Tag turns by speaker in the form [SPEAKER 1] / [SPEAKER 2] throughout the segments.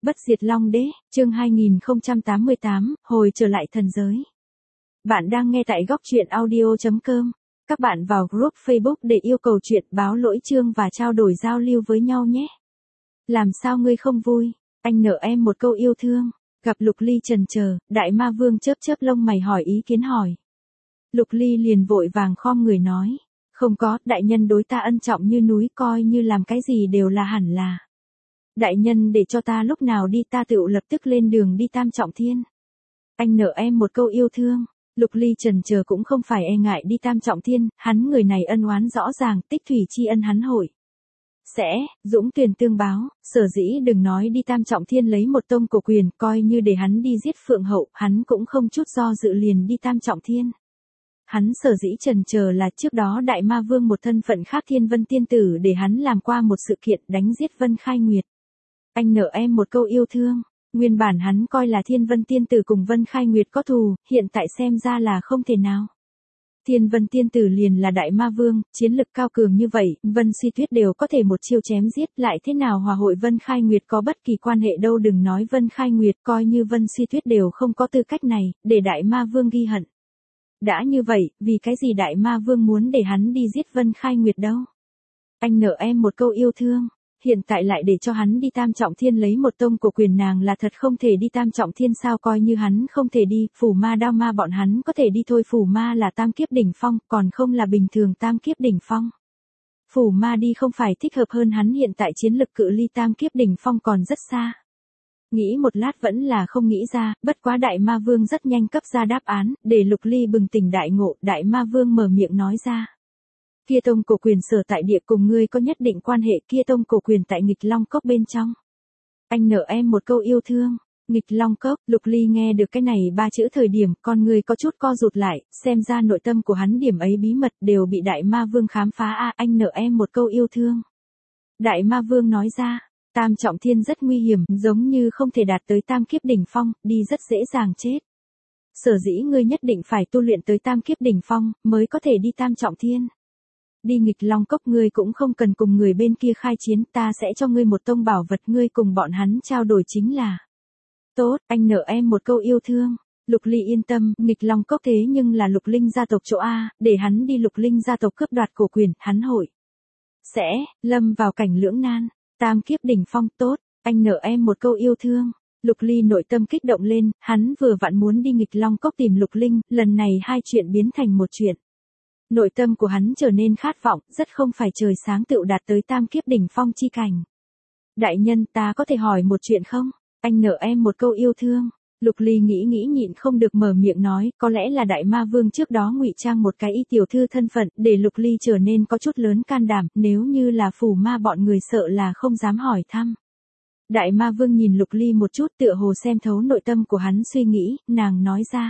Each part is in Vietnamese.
[SPEAKER 1] Bất diệt Long Đế, chương 2088, hồi trở lại thần giới. Bạn đang nghe tại góc truyện audio.com. Các bạn vào group Facebook để yêu cầu chuyện báo lỗi chương và trao đổi giao lưu với nhau nhé. Làm sao ngươi không vui? Anh nợ em một câu yêu thương. Gặp Lục Ly chần chờ, Đại Ma Vương chớp chớp lông mày hỏi ý kiến hỏi. Lục Ly liền vội vàng khom người nói. Không có, đại nhân đối ta ân trọng như núi, coi như làm cái gì đều là hẳn là. Đại nhân để cho ta lúc nào đi ta tựu lập tức lên đường đi Tam Trọng Thiên. Anh nợ em một câu yêu thương. Lục Ly chần chờ cũng không phải e ngại đi Tam Trọng Thiên, hắn người này ân oán rõ ràng, tích thủy tri ân hắn hội. Sẽ, dũng tuyển tương báo, sở dĩ đừng nói đi Tam Trọng Thiên lấy một tông cổ quyền, coi như để hắn đi giết Phượng Hậu, hắn cũng không chút do dự liền đi Tam Trọng Thiên. Hắn sở dĩ chần chờ là trước đó Đại Ma Vương một thân phận khác Thiên Vân Tiên Tử để hắn làm qua một sự kiện đánh giết Vân Khai Nguyệt. Anh nợ em một câu yêu thương, nguyên bản hắn coi là Thiên Vân Tiên Tử cùng Vân Khai Nguyệt có thù, hiện tại xem ra là không thể nào. Thiên Vân Tiên Tử liền là Đại Ma Vương, chiến lực cao cường như vậy, Vân Suy Tuyết đều có thể một chiêu chém giết, lại thế nào hòa hội Vân Khai Nguyệt có bất kỳ quan hệ đâu, đừng nói Vân Khai Nguyệt, coi như Vân Suy Tuyết đều không có tư cách này, để Đại Ma Vương ghi hận. Đã như vậy, vì cái gì Đại Ma Vương muốn để hắn đi giết Vân Khai Nguyệt đâu? Anh nợ em một câu yêu thương. Hiện tại lại để cho hắn đi Tam Trọng Thiên lấy một tông của quyền nàng là thật không thể đi Tam Trọng Thiên sao, coi như hắn không thể đi, Phủ Ma Đao Ma bọn hắn có thể đi thôi, Phủ Ma là tam kiếp đỉnh phong, còn không là bình thường tam kiếp đỉnh phong. Phủ Ma đi không phải thích hợp hơn hắn, hiện tại chiến lực cự ly tam kiếp đỉnh phong còn rất xa. Nghĩ một lát vẫn là không nghĩ ra, bất quá Đại Ma Vương rất nhanh cấp ra đáp án, để Lục Ly bừng tỉnh đại ngộ, Đại Ma Vương mở miệng nói ra. Kia tông cổ quyền sở tại địa cùng ngươi có nhất định quan hệ, kia tông cổ quyền tại Nghịch Long Cốc bên trong. Anh nợ em một câu yêu thương. Nghịch Long Cốc, Lục Ly nghe được cái này ba chữ thời điểm, con người có chút co rụt lại, xem ra nội tâm của hắn điểm ấy bí mật đều bị Đại Ma Vương khám phá. Anh nợ em một câu yêu thương. Đại Ma Vương nói ra, Tam Trọng Thiên rất nguy hiểm, giống như không thể đạt tới tam kiếp đỉnh phong, đi rất dễ dàng chết. Sở dĩ ngươi nhất định phải tu luyện tới tam kiếp đỉnh phong, mới có thể đi Tam Trọng Thiên. Đi Nghịch Long Cốc ngươi cũng không cần cùng người bên kia khai chiến, ta sẽ cho ngươi một tông bảo vật, ngươi cùng bọn hắn trao đổi chính là. Tốt, anh nợ em một câu yêu thương. Lục Ly yên tâm, Nghịch Long Cốc thế nhưng là Lục Linh gia tộc chỗ A, để hắn đi Lục Linh gia tộc cướp đoạt cổ quyền, hắn hội. Sẽ, lâm vào cảnh lưỡng nan, tam kiếp đỉnh phong. Tốt, anh nợ em một câu yêu thương. Lục Ly nội tâm kích động lên, hắn vừa vặn muốn đi Nghịch Long Cốc tìm Lục Linh, lần này hai chuyện biến thành một chuyện. Nội tâm của hắn trở nên khát vọng, rất không phải trời sáng tựu đạt tới tam kiếp đỉnh phong chi cảnh. Đại nhân, ta có thể hỏi một chuyện không? Anh nợ em một câu yêu thương. Lục Ly nghĩ nhịn không được mở miệng nói, có lẽ là Đại Ma Vương trước đó ngụy trang một cái y tiểu thư thân phận, để Lục Ly trở nên có chút lớn can đảm, nếu như là Phủ Ma bọn người sợ là không dám hỏi thăm. Đại Ma Vương nhìn Lục Ly một chút, tựa hồ xem thấu nội tâm của hắn suy nghĩ, nàng nói ra.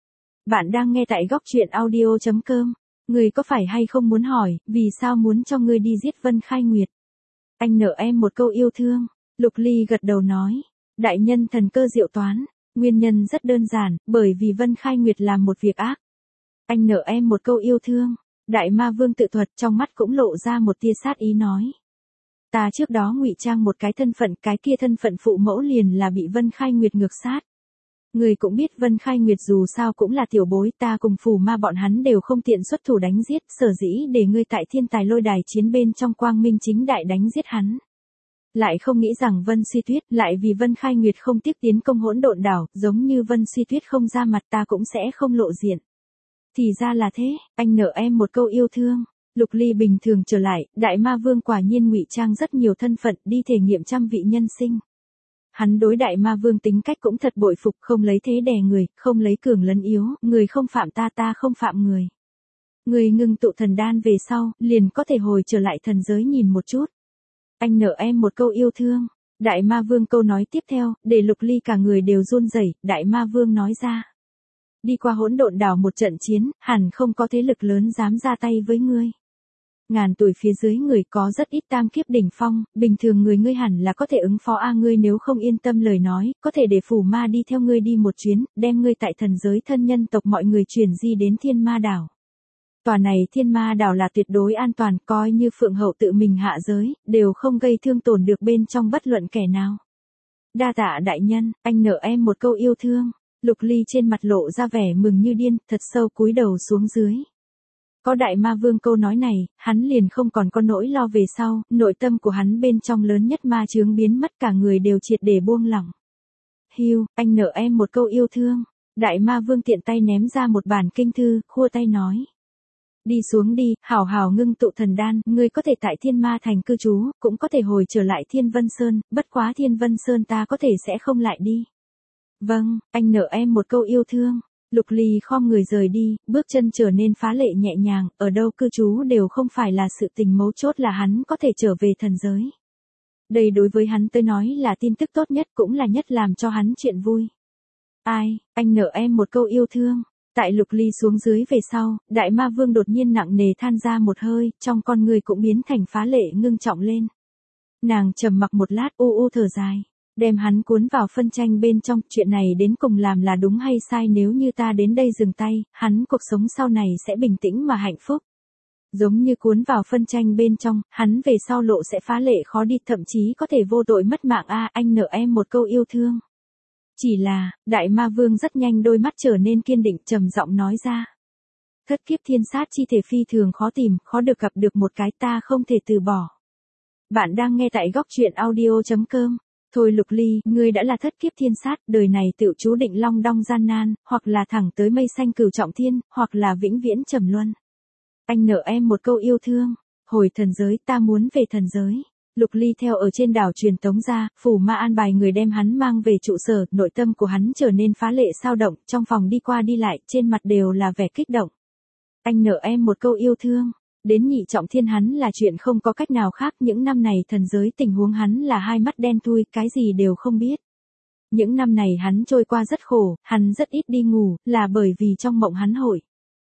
[SPEAKER 1] Bạn đang nghe tại góc truyện audio.com. Ngươi có phải hay không muốn hỏi, vì sao muốn cho ngươi đi giết Vân Khai Nguyệt? Anh nợ em một câu yêu thương. Lục Ly gật đầu nói. Đại nhân thần cơ diệu toán. Nguyên nhân rất đơn giản, bởi vì Vân Khai Nguyệt làm một việc ác. Anh nợ em một câu yêu thương. Đại Ma Vương tự thuật, trong mắt cũng lộ ra một tia sát ý nói. Ta trước đó ngụy trang một cái thân phận, cái kia thân phận phụ mẫu liền là bị Vân Khai Nguyệt ngược sát. Người cũng biết Vân Khai Nguyệt dù sao cũng là tiểu bối, ta cùng Phủ Ma bọn hắn đều không tiện xuất thủ đánh giết, sở dĩ để ngươi tại Thiên Tài Lôi Đài chiến bên trong quang minh chính đại đánh giết hắn. Lại không nghĩ rằng Vân Suy Tuyết, lại vì Vân Khai Nguyệt không tiếc tiến công Hỗn Độn Đảo, giống như Vân Suy Tuyết không ra mặt ta cũng sẽ không lộ diện. Thì ra là thế, anh nợ em một câu yêu thương. Lục Ly bình thường trở lại, Đại Ma Vương quả nhiên ngụy trang rất nhiều thân phận, đi thể nghiệm trăm vị nhân sinh. Hắn đối Đại Ma Vương tính cách cũng thật bội phục, không lấy thế đè người, không lấy cường lấn yếu, người không phạm ta, ta không phạm người. Người ngưng tụ thần đan về sau, liền có thể hồi trở lại thần giới nhìn một chút. Anh nợ em một câu yêu thương. Đại Ma Vương câu nói tiếp theo, để Lục Ly cả người đều run rẩy. Đại Ma Vương nói ra. Đi qua Hỗn Độn Đảo một trận chiến, hẳn không có thế lực lớn dám ra tay với ngươi. Ngàn tuổi phía dưới người có rất ít tam kiếp đỉnh phong, bình thường ngươi hẳn là có thể ứng phó ngươi nếu không yên tâm lời nói, có thể để Phủ Ma đi theo ngươi đi một chuyến, đem ngươi tại thần giới thân nhân tộc mọi người chuyển di đến Thiên Ma Đảo. Tòa này Thiên Ma Đảo là tuyệt đối an toàn, coi như Phượng Hậu tự mình hạ giới, đều không gây thương tổn được bên trong bất luận kẻ nào. Đa tạ đại nhân, anh nợ em một câu yêu thương. Lục Ly trên mặt lộ ra vẻ mừng như điên, thật sâu cúi đầu xuống dưới. Có đại ma vương câu nói này, hắn liền không còn có nỗi lo về sau, nội tâm của hắn bên trong lớn nhất ma chướng biến mất, cả người đều triệt để buông lỏng. Hiu, anh nợ em một câu yêu thương. Đại ma vương tiện tay ném ra một bản kinh thư, khua tay nói. Đi xuống đi, hảo hảo ngưng tụ thần đan, ngươi có thể tại Thiên Ma Thành cư trú, cũng có thể hồi trở lại Thiên Vân Sơn, bất quá Thiên Vân Sơn ta có thể sẽ không lại đi. Vâng, anh nợ em một câu yêu thương. Lục Ly khom người rời đi, bước chân trở nên phá lệ nhẹ nhàng, ở đâu cư trú đều không phải là sự tình, mấu chốt là hắn có thể trở về thần giới. Đây đối với hắn tới nói là tin tức tốt nhất, cũng là nhất làm cho hắn chuyện vui. Ai, anh nợ em một câu yêu thương. Tại Lục Ly xuống dưới về sau, đại ma vương đột nhiên nặng nề than ra một hơi, trong con người cũng biến thành phá lệ ngưng trọng lên. Nàng trầm mặc một lát, u thở dài, đem hắn cuốn vào phân tranh bên trong, chuyện này đến cùng làm là đúng hay sai, nếu như ta đến đây dừng tay, hắn cuộc sống sau này sẽ bình tĩnh mà hạnh phúc. Giống như cuốn vào phân tranh bên trong, hắn về sau lộ sẽ phá lệ khó đi, thậm chí có thể vô tội mất mạng. Anh nợ em một câu yêu thương. Chỉ là, đại ma vương rất nhanh đôi mắt trở nên kiên định, trầm giọng nói ra. Thất kiếp thiên sát chi thể phi thường khó tìm, khó được gặp được một cái, ta không thể từ bỏ. Bạn đang nghe tại góc truyện audio.com. Thôi Lục Ly, ngươi đã là thất kiếp thiên sát, đời này tự chú định long đong gian nan, hoặc là thẳng tới mây xanh cửu trọng thiên, hoặc là vĩnh viễn trầm luân. Anh nợ em một câu yêu thương. Hồi thần giới, ta muốn về thần giới. Lục Ly theo ở trên đảo truyền tống ra, phủ ma an bài người đem hắn mang về trụ sở, nội tâm của hắn trở nên phá lệ sao động, trong phòng đi qua đi lại, trên mặt đều là vẻ kích động. Anh nợ em một câu yêu thương. Đến nhị trọng thiên hắn là chuyện không có cách nào khác, những năm này thần giới tình huống hắn là hai mắt đen thui, cái gì đều không biết. Những năm này hắn trôi qua rất khổ, hắn rất ít đi ngủ, là bởi vì trong mộng hắn hội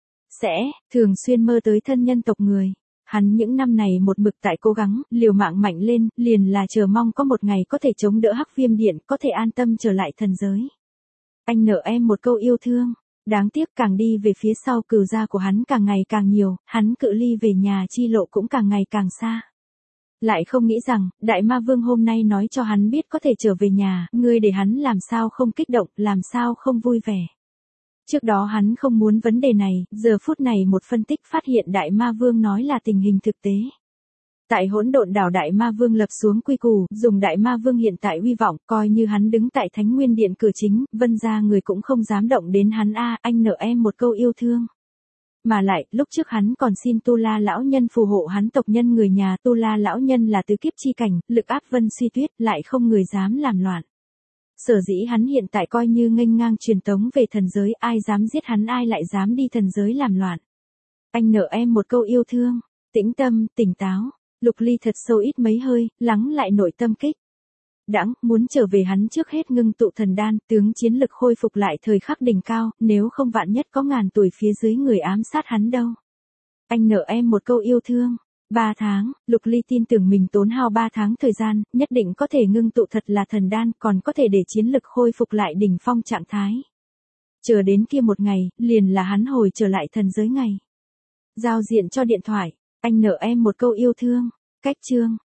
[SPEAKER 1] thường xuyên mơ tới thân nhân tộc người. Hắn những năm này một mực tại cố gắng, liều mạng mạnh lên, liền là chờ mong có một ngày có thể chống đỡ Hắc Viêm Điện, có thể an tâm trở lại thần giới. Anh nợ em một câu yêu thương. Đáng tiếc càng đi về phía sau, cừu gia của hắn càng ngày càng nhiều, hắn cự ly về nhà chi lộ cũng càng ngày càng xa. Lại không nghĩ rằng, đại ma vương hôm nay nói cho hắn biết có thể trở về nhà, ngươi để hắn làm sao không kích động, làm sao không vui vẻ. Trước đó hắn không muốn vấn đề này, giờ phút này một phân tích phát hiện đại ma vương nói là tình hình thực tế. Tại Hỗn Độn đảo đại ma vương lập xuống quy củ, dùng đại ma vương hiện tại uy vọng, coi như hắn đứng tại Thánh Nguyên Điện cửa chính, Vân gia người cũng không dám động đến hắn. Anh nợ em một câu yêu thương. Mà lại, lúc trước hắn còn xin Tu La lão nhân phù hộ hắn tộc nhân người nhà, Tu La lão nhân là tứ kiếp chi cảnh, lực áp Vân Suy Tuyết, lại không người dám làm loạn. Sở dĩ hắn hiện tại coi như nghênh ngang truyền tống về thần giới, ai dám giết hắn, ai lại dám đi thần giới làm loạn. Anh nợ em một câu yêu thương. Tĩnh tâm, tỉnh táo. Lục Ly thật sâu ít mấy hơi, lắng lại nội tâm kích. Đãng, muốn trở về hắn trước hết ngưng tụ thần đan, tướng chiến lực khôi phục lại thời khắc đỉnh cao, nếu không vạn nhất có ngàn tuổi phía dưới người ám sát hắn đâu. Anh nợ em một câu yêu thương. 3 tháng, Lục Ly tin tưởng mình tốn hao 3 tháng thời gian, nhất định có thể ngưng tụ thật là thần đan, còn có thể để chiến lực khôi phục lại đỉnh phong trạng thái. Chờ đến kia một ngày, liền là hắn hồi trở lại thần giới ngày. Giao diện cho điện thoại. Anh nợ em một câu yêu thương. Cách chương.